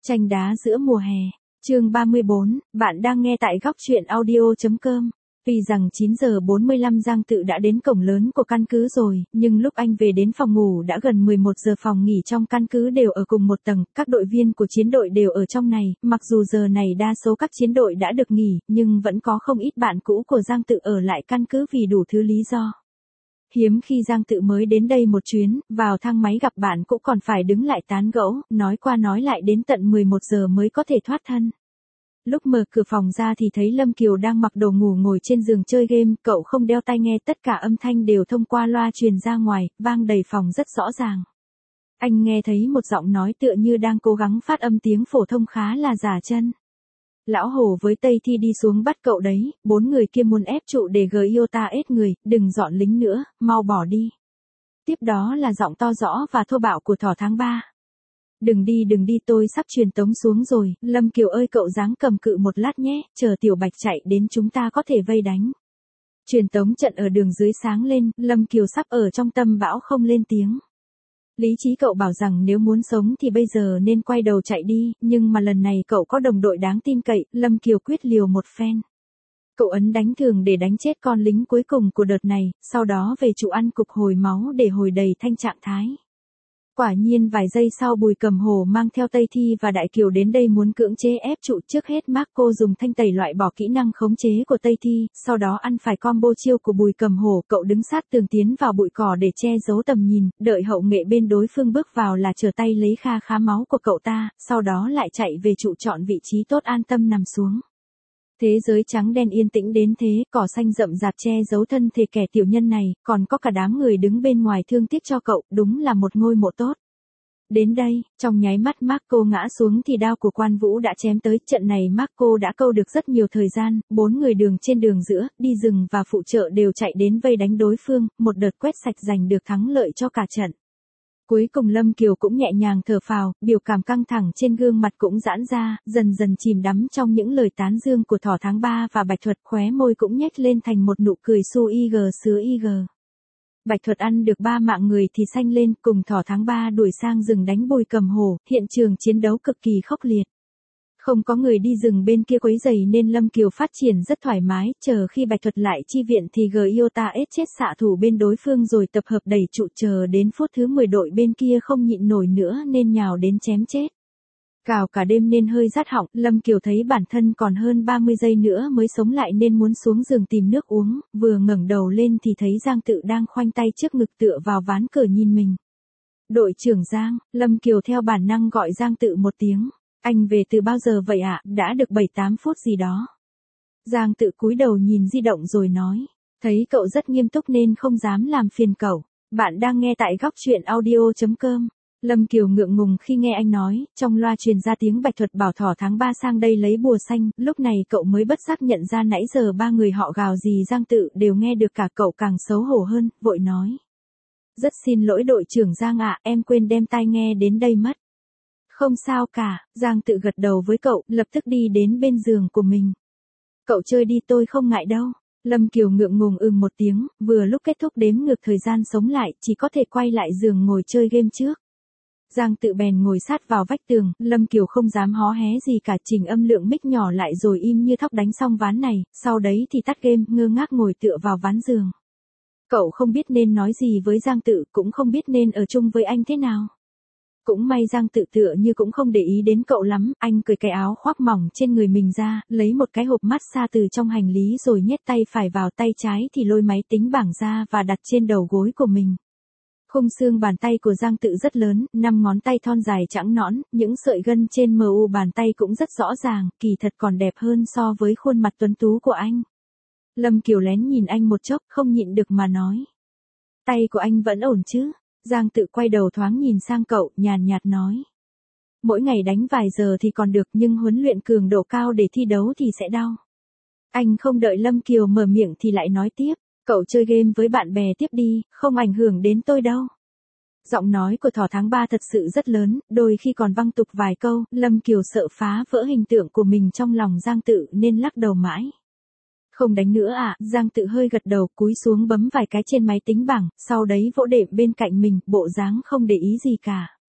Tranh đá giữa mùa hè. Chương 34, bạn đang nghe tại góc truyện audio.com. Vì rằng 9 giờ 45 Giang Tự đã đến cổng lớn của căn cứ rồi, nhưng lúc anh về đến phòng ngủ đã gần 11 giờ. Phòng nghỉ trong căn cứ đều ở cùng một tầng, các đội viên của chiến đội đều ở trong này, mặc dù giờ này đa số các chiến đội đã được nghỉ, nhưng vẫn có không ít bạn cũ của Giang Tự ở lại căn cứ vì đủ thứ lý do. Hiếm khi Giang Tự mới đến đây một chuyến, vào thang máy gặp bạn cũng còn phải đứng lại tán gẫu, nói qua nói lại đến tận 11 giờ mới có thể thoát thân. Lúc mở cửa phòng ra thì thấy Lâm Kiều đang mặc đồ ngủ ngồi trên giường chơi game, cậu không đeo tai nghe, tất cả âm thanh đều thông qua loa truyền ra ngoài, vang đầy phòng rất rõ ràng. Anh nghe thấy một giọng nói tựa như đang cố gắng phát âm tiếng phổ thông khá là giả chân. Lão Hổ với Tây Thi đi xuống bắt cậu đấy, 4 người kia muốn ép trụ để Giota ết người, đừng dọn lính nữa, mau bỏ đi. Tiếp đó là giọng to rõ và thô bạo của Thỏ Tháng 3. Đừng đi tôi sắp truyền tống xuống rồi, Lâm Kiều ơi cậu dáng cầm cự một lát nhé, chờ Tiểu Bạch chạy đến chúng ta có thể vây đánh. Truyền tống trận ở đường dưới sáng lên, Lâm Kiều sắp ở trong tâm bão không lên tiếng. Lý trí cậu bảo rằng nếu muốn sống thì bây giờ nên quay đầu chạy đi, nhưng mà lần này cậu có đồng đội đáng tin cậy, Lâm Kiều quyết liều một phen. Cậu ấn đánh thường để đánh chết con lính cuối cùng của đợt này, sau đó về trụ ăn cục hồi máu để hồi đầy thanh trạng thái. Quả nhiên vài giây sau Bùi Cầm Hổ mang theo Tây Thi và Đại Kiều đến đây muốn cưỡng chế ép trụ. Trước hết Marco dùng thanh tẩy loại bỏ kỹ năng khống chế của Tây Thi, sau đó ăn phải combo chiêu của Bùi Cầm Hổ. Cậu đứng sát tường tiến vào bụi cỏ để che giấu tầm nhìn, đợi hậu nghệ bên đối phương bước vào là trở tay lấy kha khá máu của cậu ta, sau đó lại chạy về trụ chọn vị trí tốt an tâm nằm xuống. Thế giới trắng đen yên tĩnh đến thế, cỏ xanh rậm rạp che giấu thân thể kẻ tiểu nhân này, còn có cả đám người đứng bên ngoài thương tiếc cho cậu, đúng là một ngôi mộ tốt. Đến đây, trong nháy mắt Marco ngã xuống thì đao của Quan Vũ đã chém tới, trận này Marco đã câu được rất nhiều thời gian, 4 người đường trên đường giữa, đi rừng và phụ trợ đều chạy đến vây đánh đối phương, một đợt quét sạch giành được thắng lợi cho cả trận. Cuối cùng Lâm Kiều cũng nhẹ nhàng thở phào, biểu cảm căng thẳng trên gương mặt cũng giãn ra, dần dần chìm đắm trong những lời tán dương của Thỏ Tháng 3 và Bạch Thuật, khóe môi cũng nhếch lên thành một nụ cười su ig sứa ig. Bạch Thuật ăn được 3 mạng người thì xanh lên, cùng Thỏ Tháng 3 đuổi sang rừng đánh Bùi Cầm Hổ, hiện trường chiến đấu cực kỳ khốc liệt. Không có người đi rừng bên kia quấy rầy nên Lâm Kiều phát triển rất thoải mái, chờ khi Bạch Thuật lại chi viện thì Giota ết chết xạ thủ bên đối phương rồi tập hợp đẩy trụ, chờ đến phút thứ 10 đội bên kia không nhịn nổi nữa nên nhào đến chém chết. Cào cả đêm nên hơi rát họng, Lâm Kiều thấy bản thân còn hơn 30 giây nữa mới sống lại nên muốn xuống giường tìm nước uống, vừa ngẩng đầu lên thì thấy Giang Tự đang khoanh tay trước ngực tựa vào ván cửa nhìn mình. Đội trưởng Giang, Lâm Kiều theo bản năng gọi Giang Tự một tiếng. Anh về từ bao giờ vậy ạ? Đã được 7-8 phút gì đó. Giang Tự cúi đầu nhìn di động rồi nói. Thấy cậu rất nghiêm túc nên không dám làm phiền cậu. Bạn đang nghe tại góc truyện audio.com. Lâm Kiều ngượng ngùng khi nghe anh nói, trong loa truyền ra tiếng Bạch Thuật bảo Thỏ Tháng 3 sang đây lấy bùa xanh, lúc này cậu mới bất giác nhận ra nãy giờ 3 người họ gào gì Giang Tự đều nghe được cả, cậu càng xấu hổ hơn, vội nói. Rất xin lỗi đội trưởng Giang ạ, em quên đem tai nghe đến đây mất. Không sao cả, Giang Tự gật đầu với cậu, lập tức đi đến bên giường của mình. Cậu chơi đi tôi không ngại đâu. Lâm Kiều ngượng ngùng một tiếng, vừa lúc kết thúc đếm ngược thời gian sống lại, chỉ có thể quay lại giường ngồi chơi game trước. Giang Tự bèn ngồi sát vào vách tường, Lâm Kiều không dám hó hé gì cả, chỉnh âm lượng mic nhỏ lại rồi im như thóc đánh xong ván này, sau đấy thì tắt game, ngơ ngác ngồi tựa vào ván giường. Cậu không biết nên nói gì với Giang Tự, cũng không biết nên ở chung với anh thế nào. Cũng may Giang Tự tựa như cũng không để ý đến cậu lắm, anh cởi cái áo khoác mỏng trên người mình ra, lấy một cái hộp massage từ trong hành lý rồi nhét tay phải vào, tay trái thì lôi máy tính bảng ra và đặt trên đầu gối của mình. Khung xương bàn tay của Giang Tự rất lớn, 5 ngón tay thon dài trắng nõn, những sợi gân trên mu bàn tay cũng rất rõ ràng, kỳ thật còn đẹp hơn so với khuôn mặt tuấn tú của anh. Lâm Kiều lén nhìn anh một chốc, không nhịn được mà nói. Tay của anh vẫn ổn chứ? Giang Tự quay đầu thoáng nhìn sang cậu, nhàn nhạt nói. Mỗi ngày đánh vài giờ thì còn được, nhưng huấn luyện cường độ cao để thi đấu thì sẽ đau. Anh không đợi Lâm Kiều mở miệng thì lại nói tiếp. Cậu chơi game với bạn bè tiếp đi, không ảnh hưởng đến tôi đâu. Giọng nói của Thỏ Tháng 3 thật sự rất lớn, đôi khi còn văng tục vài câu, Lâm Kiều sợ phá vỡ hình tượng của mình trong lòng Giang Tự nên lắc đầu mãi. Không đánh nữa à? Giang Tự hơi gật đầu, cúi xuống bấm vài cái trên máy tính bảng, sau đấy vỗ đệm bên cạnh mình, bộ dáng không để ý gì cả.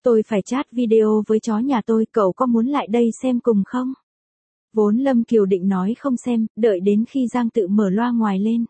Tôi phải chat video với chó nhà tôi, cậu có muốn lại đây xem cùng không? Vốn Lâm Kiều định nói không xem, đợi đến khi Giang Tự mở loa ngoài lên.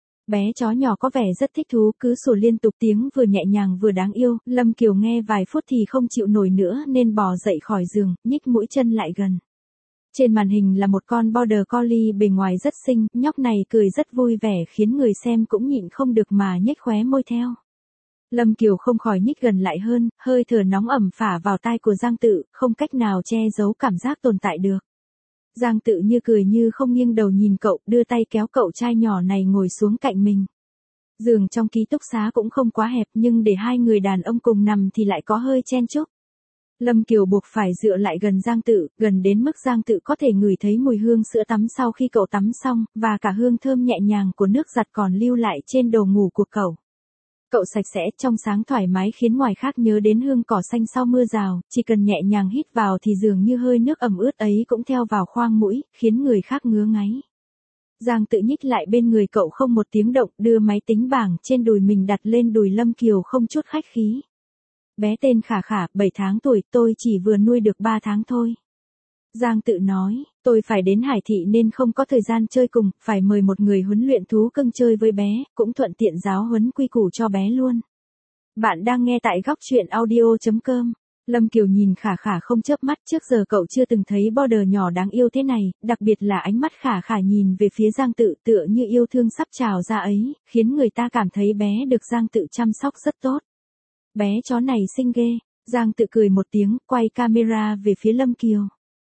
Bé chó nhỏ có vẻ rất thích thú, cứ sủa liên tục, tiếng vừa nhẹ nhàng vừa đáng yêu. Lâm Kiều nghe vài phút thì không chịu nổi nữa nên bò dậy khỏi giường, nhích mũi chân lại gần. Trên màn hình là một con border collie bề ngoài rất xinh, nhóc này cười rất vui vẻ khiến người xem cũng nhịn không được mà nhếch khóe môi theo. Lâm Kiều không khỏi nhích gần lại hơn, hơi thở nóng ẩm phả vào tai của Giang Tự, không cách nào che giấu cảm giác tồn tại được. Giang Tự như cười như không, nghiêng đầu nhìn cậu, đưa tay kéo cậu trai nhỏ này ngồi xuống cạnh mình. Giường trong ký túc xá cũng không quá hẹp nhưng để hai người đàn ông cùng nằm thì lại có hơi chen chúc. Lâm Kiều buộc phải dựa lại gần Giang Tự, gần đến mức Giang Tự có thể ngửi thấy mùi hương sữa tắm sau khi cậu tắm xong, và cả hương thơm nhẹ nhàng của nước giặt còn lưu lại trên đồ ngủ của cậu. Cậu sạch sẽ, trong sáng thoải mái khiến ngoài khác nhớ đến hương cỏ xanh sau mưa rào, chỉ cần nhẹ nhàng hít vào thì dường như hơi nước ẩm ướt ấy cũng theo vào khoang mũi, khiến người khác ngứa ngáy. Giang Tự nhích lại bên người cậu không một tiếng động, đưa máy tính bảng trên đùi mình đặt lên đùi Lâm Kiều không chút khách khí. Bé tên Khả Khả, 7 tháng tuổi, tôi chỉ vừa nuôi được 3 tháng thôi. Giang Tự nói, tôi phải đến Hải Thị nên không có thời gian chơi cùng, phải mời một người huấn luyện thú cưng chơi với bé, cũng thuận tiện giáo huấn quy củ cho bé luôn. Bạn đang nghe tại góc truyện audio.com. Lâm Kiều nhìn Khả Khả không chớp mắt, trước giờ cậu chưa từng thấy border nhỏ đáng yêu thế này, đặc biệt là ánh mắt Khả Khả nhìn về phía Giang Tự tựa như yêu thương sắp trào ra ấy, khiến người ta cảm thấy bé được Giang Tự chăm sóc rất tốt. Bé chó này xinh ghê, Giang Tự cười một tiếng, quay camera về phía Lâm Kiều.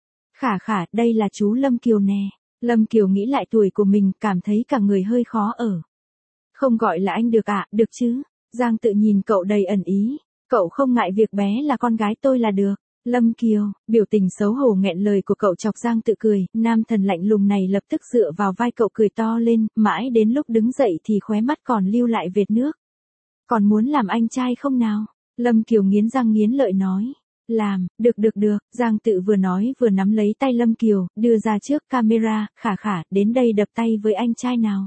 Khả Khả, đây là chú Lâm Kiều nè. Lâm Kiều nghĩ lại tuổi của mình, cảm thấy cả người hơi khó ở. Không gọi là anh được ạ, được chứ? Giang Tự nhìn cậu đầy ẩn ý. Cậu không ngại việc bé là con gái tôi là được. Lâm Kiều, biểu tình xấu hổ nghẹn lời của cậu chọc Giang Tự cười, nam thần lạnh lùng này lập tức dựa vào vai cậu cười to lên, mãi đến lúc đứng dậy thì khóe mắt còn lưu lại vệt nước. Còn muốn làm anh trai không nào? Lâm Kiều nghiến răng nghiến lợi nói. Làm, được, Giang Tự vừa nói vừa nắm lấy tay Lâm Kiều, đưa ra trước camera, Khả Khả, đến đây đập tay với anh trai nào.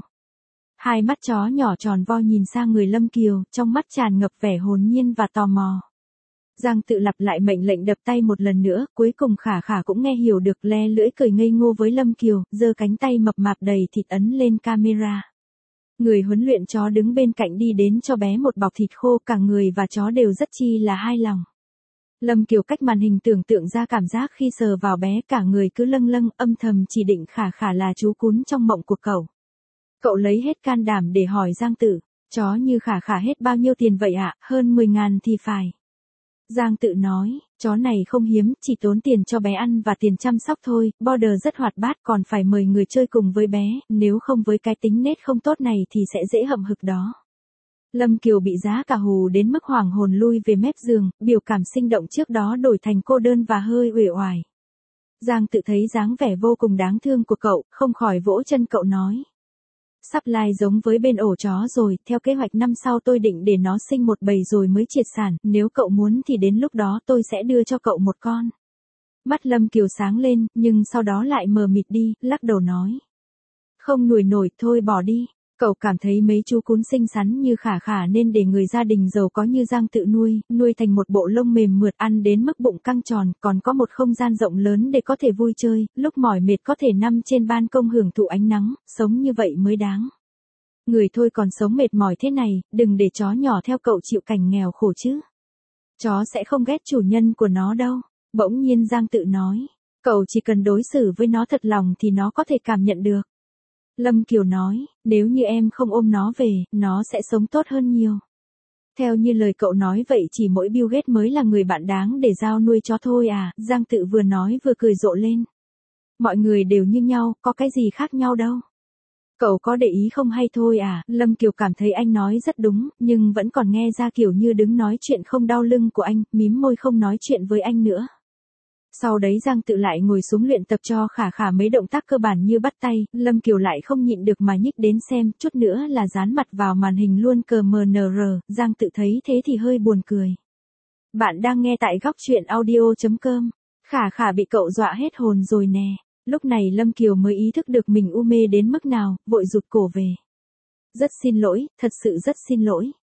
Hai mắt chó nhỏ tròn vo nhìn sang người Lâm Kiều, trong mắt tràn ngập vẻ hồn nhiên và tò mò. Giang Tự lặp lại mệnh lệnh đập tay một lần nữa, cuối cùng Khả Khả cũng nghe hiểu được, le lưỡi cười ngây ngô với Lâm Kiều, giơ cánh tay mập mạp đầy thịt ấn lên camera. Người huấn luyện chó đứng bên cạnh đi đến cho bé một bọc thịt khô, cả người và chó đều rất chi là hài lòng. Lâm Kiều cách màn hình tưởng tượng ra cảm giác khi sờ vào bé, cả người cứ lâng lâng, âm thầm chỉ định Khả Khả là chú cún trong mộng của cậu. Cậu lấy hết can đảm để hỏi Giang Tự, chó như Khả Khả hết bao nhiêu tiền vậy ạ? Hơn 10.000 thì phải. Giang Tự nói, chó này không hiếm, chỉ tốn tiền cho bé ăn và tiền chăm sóc thôi, border rất hoạt bát, còn phải mời người chơi cùng với bé, nếu không với cái tính nết không tốt này thì sẽ dễ hậm hực đó. Lâm Kiều bị giá cả hù đến mức hoảng hồn lui về mép giường, biểu cảm sinh động trước đó đổi thành cô đơn và hơi uể oải. Giang Tự thấy dáng vẻ vô cùng đáng thương của cậu, không khỏi vỗ chân cậu nói. Sắp lai giống với bên ổ chó rồi, theo kế hoạch năm sau tôi định để nó sinh một bầy rồi mới triệt sản, nếu cậu muốn thì đến lúc đó tôi sẽ đưa cho cậu một con. Mắt Lâm Kiều sáng lên, nhưng sau đó lại mờ mịt đi, lắc đầu nói. Không nuôi nổi, thôi bỏ đi. Cậu cảm thấy mấy chú cún xinh xắn như Khả Khả nên để người gia đình giàu có như Giang Tự nuôi thành một bộ lông mềm mượt, ăn đến mức bụng căng tròn, còn có một không gian rộng lớn để có thể vui chơi, lúc mỏi mệt có thể nằm trên ban công hưởng thụ ánh nắng, sống như vậy mới đáng. Người thôi còn sống mệt mỏi thế này, đừng để chó nhỏ theo cậu chịu cảnh nghèo khổ chứ. Chó sẽ không ghét chủ nhân của nó đâu. Bỗng nhiên Giang Tự nói, cậu chỉ cần đối xử với nó thật lòng thì nó có thể cảm nhận được. Lâm Kiều nói, nếu như em không ôm nó về, nó sẽ sống tốt hơn nhiều. Theo như lời cậu nói vậy chỉ mỗi Bill Gates mới là người bạn đáng để giao nuôi chó thôi à, Giang Tự vừa nói vừa cười rộ lên. Mọi người đều như nhau, có cái gì khác nhau đâu. Cậu có để ý không hay thôi à, Lâm Kiều cảm thấy anh nói rất đúng, nhưng vẫn còn nghe ra kiểu như đứng nói chuyện không đau lưng của anh, mím môi không nói chuyện với anh nữa. Sau đấy Giang Tự lại ngồi xuống luyện tập cho Khả Khả mấy động tác cơ bản như bắt tay, Lâm Kiều lại không nhịn được mà nhích đến xem, chút nữa là dán mặt vào màn hình luôn CMNR, Giang Tự thấy thế thì hơi buồn cười. Bạn đang nghe tại góc truyện audio.com, Khả Khả bị cậu dọa hết hồn rồi nè, lúc này Lâm Kiều mới ý thức được mình u mê đến mức nào, vội rụt cổ về. Rất xin lỗi, thật sự rất xin lỗi.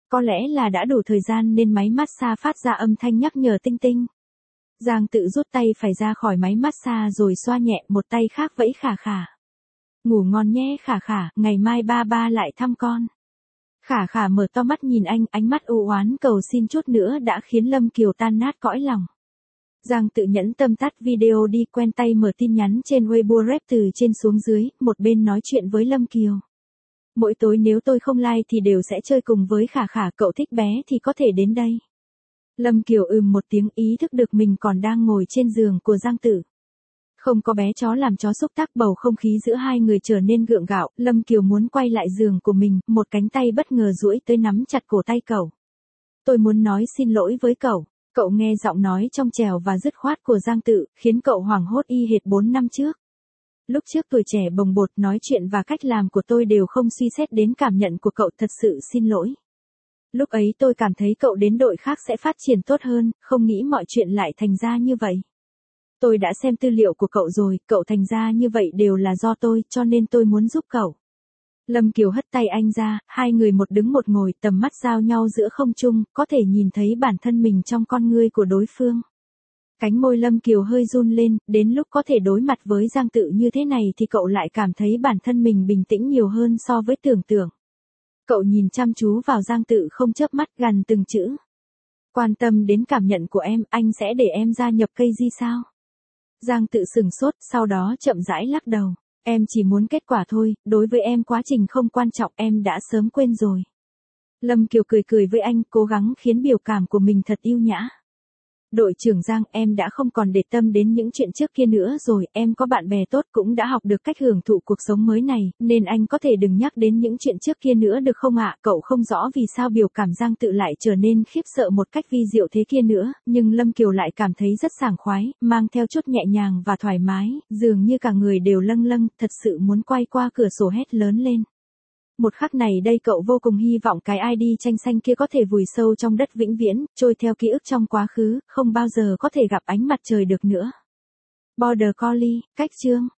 Có lẽ là đã đủ thời gian nên máy massage phát ra âm thanh nhắc nhở tinh tinh. Giang Tự rút tay phải ra khỏi máy massage rồi xoa nhẹ, một tay khác vẫy Khả Khả. Ngủ ngon nhé Khả Khả, ngày mai ba ba lại thăm con. Khả Khả mở to mắt nhìn anh, ánh mắt u oán cầu xin chút nữa đã khiến Lâm Kiều tan nát cõi lòng. Giang Tự nhẫn tâm tắt video đi, quen tay mở tin nhắn trên Weibo rep từ trên xuống dưới, một bên nói chuyện với Lâm Kiều. Mỗi tối nếu tôi không like thì đều sẽ chơi cùng với Khả Khả, cậu thích bé thì có thể đến đây. Lâm Kiều một tiếng, ý thức được mình còn đang ngồi trên giường của Giang Tự. Không có bé chó làm chó xúc tác, bầu không khí giữa hai người trở nên gượng gạo, Lâm Kiều muốn quay lại giường của mình, một cánh tay bất ngờ duỗi tới nắm chặt cổ tay cậu. Tôi muốn nói xin lỗi với cậu. Cậu nghe giọng nói trong trẻo và dứt khoát của Giang Tự, khiến cậu hoảng hốt y hệt 4 năm trước. Lúc trước tuổi trẻ bồng bột, nói chuyện và cách làm của tôi đều không suy xét đến cảm nhận của cậu, thật sự xin lỗi. Lúc ấy tôi cảm thấy cậu đến đội khác sẽ phát triển tốt hơn, không nghĩ mọi chuyện lại thành ra như vậy. Tôi đã xem tư liệu của cậu rồi, cậu thành ra như vậy đều là do tôi, cho nên tôi muốn giúp cậu. Lâm Kiều hất tay anh ra, hai người một đứng một ngồi, tầm mắt giao nhau giữa không trung, có thể nhìn thấy bản thân mình trong con ngươi của đối phương. Cánh môi Lâm Kiều hơi run lên, đến lúc có thể đối mặt với Giang Tự như thế này thì cậu lại cảm thấy bản thân mình bình tĩnh nhiều hơn so với tưởng tượng. Cậu nhìn chăm chú vào Giang Tự không chớp mắt, gằn từng chữ. Quan tâm đến cảm nhận của em, anh sẽ để em gia nhập cây gì sao? Giang Tự sừng sốt, sau đó chậm rãi lắc đầu. Em chỉ muốn kết quả thôi, đối với em quá trình không quan trọng, em đã sớm quên rồi. Lâm Kiều cười cười với anh, cố gắng khiến biểu cảm của mình thật yêu nhã. Đội trưởng Giang, em đã không còn để tâm đến những chuyện trước kia nữa rồi, em có bạn bè tốt, cũng đã học được cách hưởng thụ cuộc sống mới này, nên anh có thể đừng nhắc đến những chuyện trước kia nữa được không ạ? Cậu không rõ vì sao biểu cảm Giang Tự lại trở nên khiếp sợ một cách vi diệu thế kia nữa, nhưng Lâm Kiều lại cảm thấy rất sảng khoái, mang theo chút nhẹ nhàng và thoải mái, dường như cả người đều lâng lâng, thật sự muốn quay qua cửa sổ hét lớn lên. Một khắc này đây cậu vô cùng hy vọng cái ID tranh xanh kia có thể vùi sâu trong đất vĩnh viễn, trôi theo ký ức trong quá khứ, không bao giờ có thể gặp ánh mặt trời được nữa. Border Collie, cách chương.